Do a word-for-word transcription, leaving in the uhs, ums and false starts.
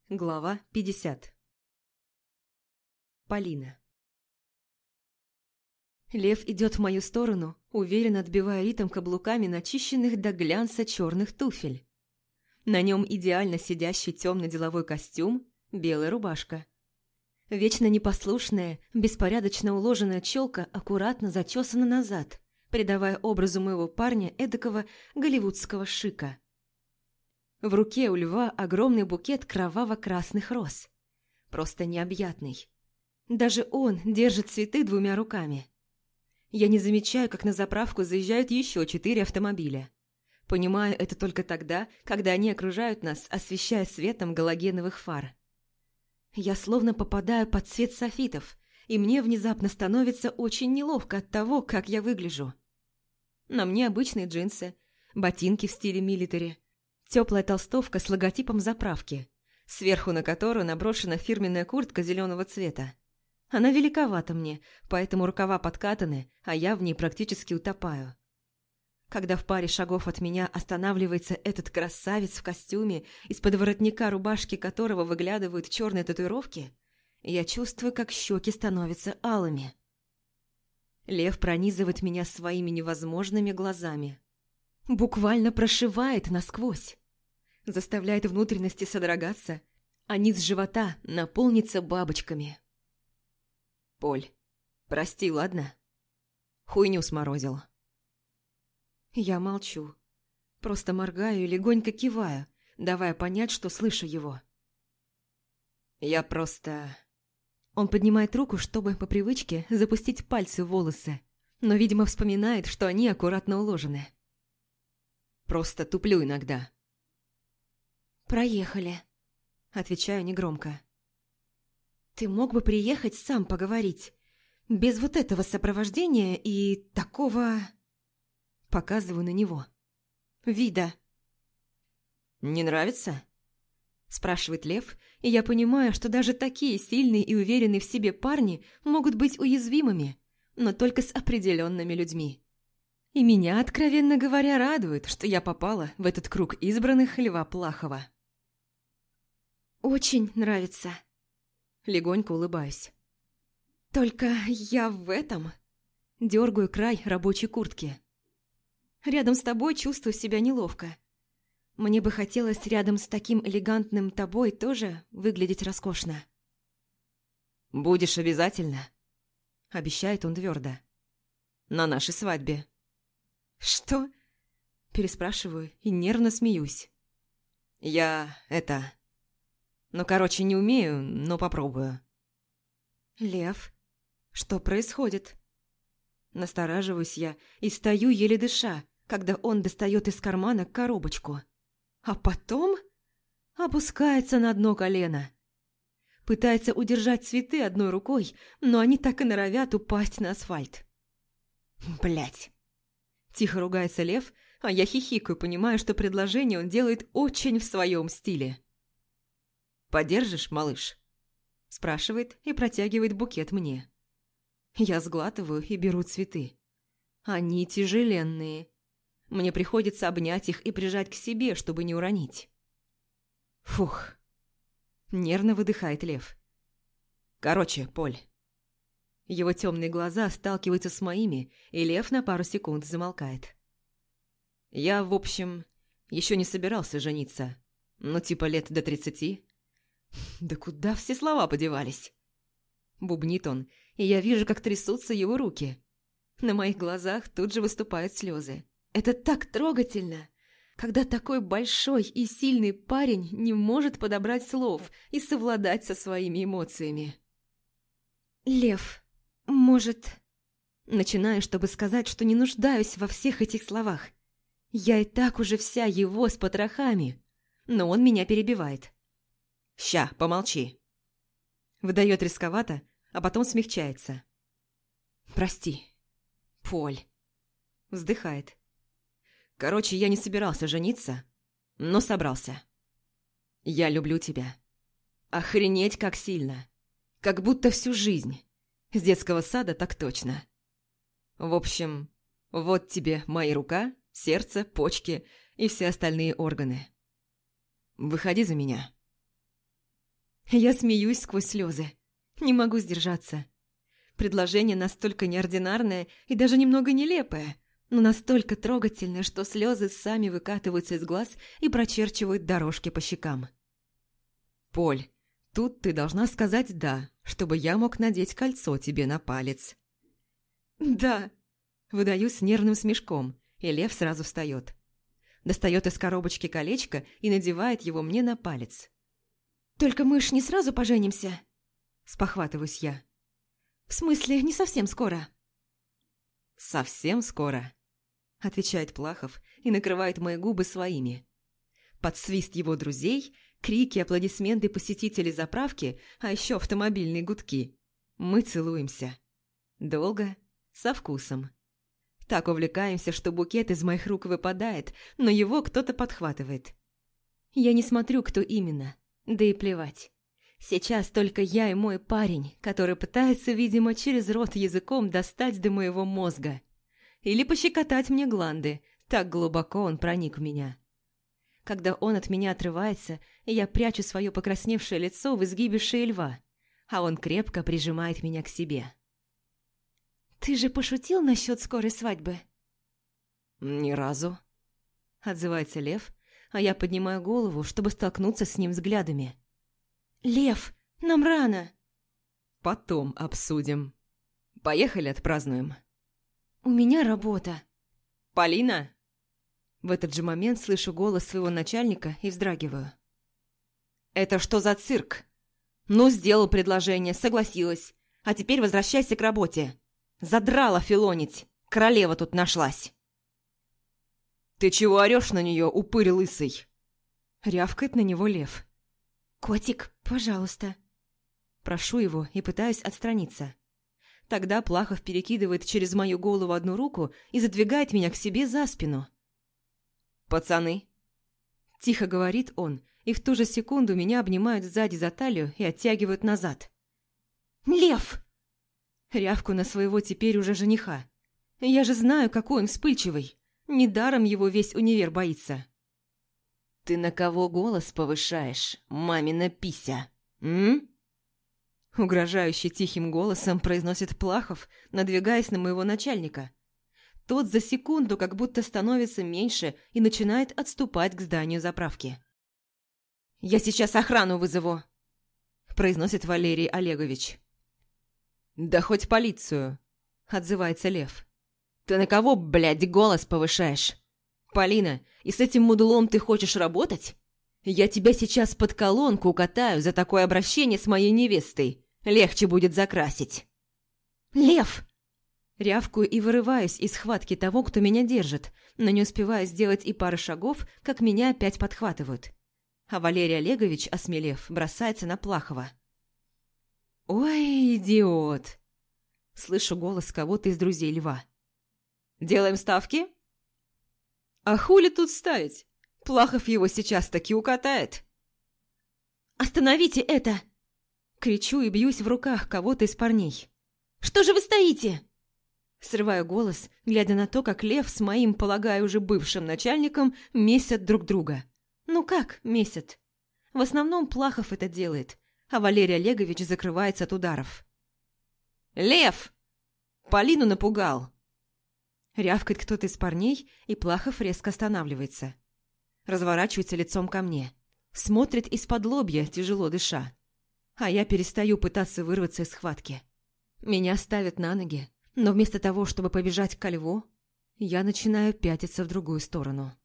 Глава пятьдесят. Полина. Лев идет в мою сторону, уверенно отбивая ритм каблуками начищенных до глянца черных туфель. На нем идеально сидящий темный деловой костюм, белая рубашка. Вечно непослушная, беспорядочно уложенная челка аккуратно зачесана назад, придавая образу моего парня эдакого голливудского шика. В руке у льва огромный букет кроваво-красных роз. Просто необъятный. Даже он держит цветы двумя руками. Я не замечаю, как на заправку заезжают еще четыре автомобиля. Понимаю это только тогда, когда они окружают нас, освещая светом галогеновых фар. Я словно попадаю под свет софитов, и мне внезапно становится очень неловко от того, как я выгляжу. На мне обычные джинсы, ботинки в стиле милитари, теплая толстовка с логотипом заправки, сверху на которую наброшена фирменная куртка зеленого цвета. Она великовата мне, поэтому рукава подкатаны, а я в ней практически утопаю. Когда в паре шагов от меня останавливается этот красавец в костюме, из-под воротника рубашки которого выглядывают черные татуировки, я чувствую, как щеки становятся алыми. Лев пронизывает меня своими невозможными глазами. Буквально прошивает насквозь. Заставляет внутренности содрогаться, а низ живота наполнится бабочками. «Поль, прости, ладно? Хуйню сморозил». Я молчу. Просто моргаю и легонько киваю, давая понять, что слышу его. «Я просто...» Он поднимает руку, чтобы по привычке запустить пальцы в волосы, но, видимо, вспоминает, что они аккуратно уложены. «Просто туплю иногда». «Проехали», — отвечаю негромко. «Ты мог бы приехать сам поговорить, без вот этого сопровождения и такого...» Показываю на него. «Вида». «Не нравится?» – спрашивает Лев, и я понимаю, что даже такие сильные и уверенные в себе парни могут быть уязвимыми, но только с определенными людьми. И меня, откровенно говоря, радует, что я попала в этот круг избранных Льва Плахова. «Очень нравится», – легонько улыбаюсь. «Только я в этом...» – дергаю край рабочей куртки. «Рядом с тобой чувствую себя неловко. Мне бы хотелось рядом с таким элегантным тобой тоже выглядеть роскошно». «Будешь обязательно?» – обещает он твердо. «На нашей свадьбе». «Что?» – переспрашиваю и нервно смеюсь. «Я... это... Ну, короче, не умею, но попробую». «Лев, что происходит?» Настораживаюсь я и стою, еле дыша, когда он достает из кармана коробочку. А потом опускается на дно колено. Пытается удержать цветы одной рукой, но они так и норовят упасть на асфальт. Блять! Тихо ругается Лев, а я хихикаю, понимая, что предложение он делает очень в своем стиле. «Подержишь, малыш?» Спрашивает и протягивает букет мне. Я сглатываю и беру цветы. Они тяжеленные. Мне приходится обнять их и прижать к себе, чтобы не уронить. Фух. Нервно выдыхает Лев. «Короче, Поль». Его темные глаза сталкиваются с моими, и Лев на пару секунд замолкает. «Я, в общем, еще не собирался жениться. Ну, типа лет до тридцати». «Да куда все слова подевались?» Бубнит он, и я вижу, как трясутся его руки. На моих глазах тут же выступают слезы. Это так трогательно, когда такой большой и сильный парень не может подобрать слов и совладать со своими эмоциями. «Лев, может...» Начинаю, чтобы сказать, что не нуждаюсь во всех этих словах. Я и так уже вся его с потрохами. Но он меня перебивает. «Ща, помолчи». Выдает рисковато, а потом смягчается. «Прости, Поль». Вздыхает. «Короче, я не собирался жениться, но собрался. Я люблю тебя. Охренеть как сильно. Как будто всю жизнь. С детского сада так точно. В общем, вот тебе моя рука, сердце, почки и все остальные органы. Выходи за меня». Я смеюсь сквозь слезы. Не могу сдержаться. Предложение настолько неординарное и даже немного нелепое, но настолько трогательное, что слезы сами выкатываются из глаз и прочерчивают дорожки по щекам. «Поль, тут ты должна сказать «да», чтобы я мог надеть кольцо тебе на палец». «Да», – выдаю с нервным смешком, и Лев сразу встает. Достает из коробочки колечко и надевает его мне на палец. «Только мы ж не сразу поженимся?» – спохватываюсь я. «В смысле, не совсем скоро?» «Совсем скоро», – отвечает Плахов и накрывает мои губы своими. Под свист его друзей, крики, аплодисменты посетителей заправки, а еще автомобильные гудки. Мы целуемся. Долго, со вкусом. Так увлекаемся, что букет из моих рук выпадает, но его кто-то подхватывает. Я не смотрю, кто именно, да и плевать. Сейчас только я и мой парень, который пытается, видимо, через рот языком достать до моего мозга. Или пощекотать мне гланды, так глубоко он проник в меня. Когда он от меня отрывается, я прячу свое покрасневшее лицо в изгибе шеи льва, а он крепко прижимает меня к себе. «Ты же пошутил насчет скорой свадьбы?» «Ни разу», – отзывается Лев, а я поднимаю голову, чтобы столкнуться с ним взглядами. «Лев, нам рано!» «Потом обсудим. Поехали отпразднуем». «У меня работа». «Полина!» В этот же момент слышу голос своего начальника и вздрагиваю. «Это что за цирк? Ну, сделал предложение, согласилась. А теперь возвращайся к работе. Задрала филонить. Королева тут нашлась». «Ты чего орешь на нее, упырь лысый?» Рявкает на него Лев. «Котик, пожалуйста». Прошу его и пытаюсь отстраниться. Тогда Плахов перекидывает через мою голову одну руку и задвигает меня к себе за спину. «Пацаны!» – тихо говорит он, и в ту же секунду меня обнимают сзади за талию и оттягивают назад. «Лев!» – рявку на своего теперь уже жениха. Я же знаю, какой он вспыльчивый. Недаром его весь универ боится. «Ты на кого голос повышаешь, мамина пися, м?» Угрожающе тихим голосом произносит Плахов, надвигаясь на моего начальника. Тот за секунду как будто становится меньше и начинает отступать к зданию заправки. «Я сейчас охрану вызову», – произносит Валерий Олегович. «Да хоть полицию», – отзывается Лев. «Ты на кого, блядь, голос повышаешь? Полина, и с этим мудлом ты хочешь работать? Я тебя сейчас под колонку катаю за такое обращение с моей невестой. Легче будет закрасить». «Лев!» Рявкую и вырываюсь из схватки того, кто меня держит, но не успеваю сделать и пары шагов, как меня опять подхватывают. А Валерий Олегович, осмелев, бросается на Плахова. «Ой, идиот!» Слышу голос кого-то из друзей Льва. «Делаем ставки?» «А хули тут ставить? Плахов его сейчас таки укатает». «Остановите это!» Кричу и бьюсь в руках кого-то из парней. «Что же вы стоите?» Срываю голос, глядя на то, как Лев с моим, полагаю, уже бывшим начальником месят друг друга. Ну как месят? В основном Плахов это делает, а Валерий Олегович закрывается от ударов. «Лев! Полину напугал!» Рявкает кто-то из парней, и Плахов резко останавливается. Разворачивается лицом ко мне. Смотрит из-под лобья, тяжело дыша. А я перестаю пытаться вырваться из схватки. Меня ставят на ноги, но вместо того, чтобы побежать ко льву, я начинаю пятиться в другую сторону.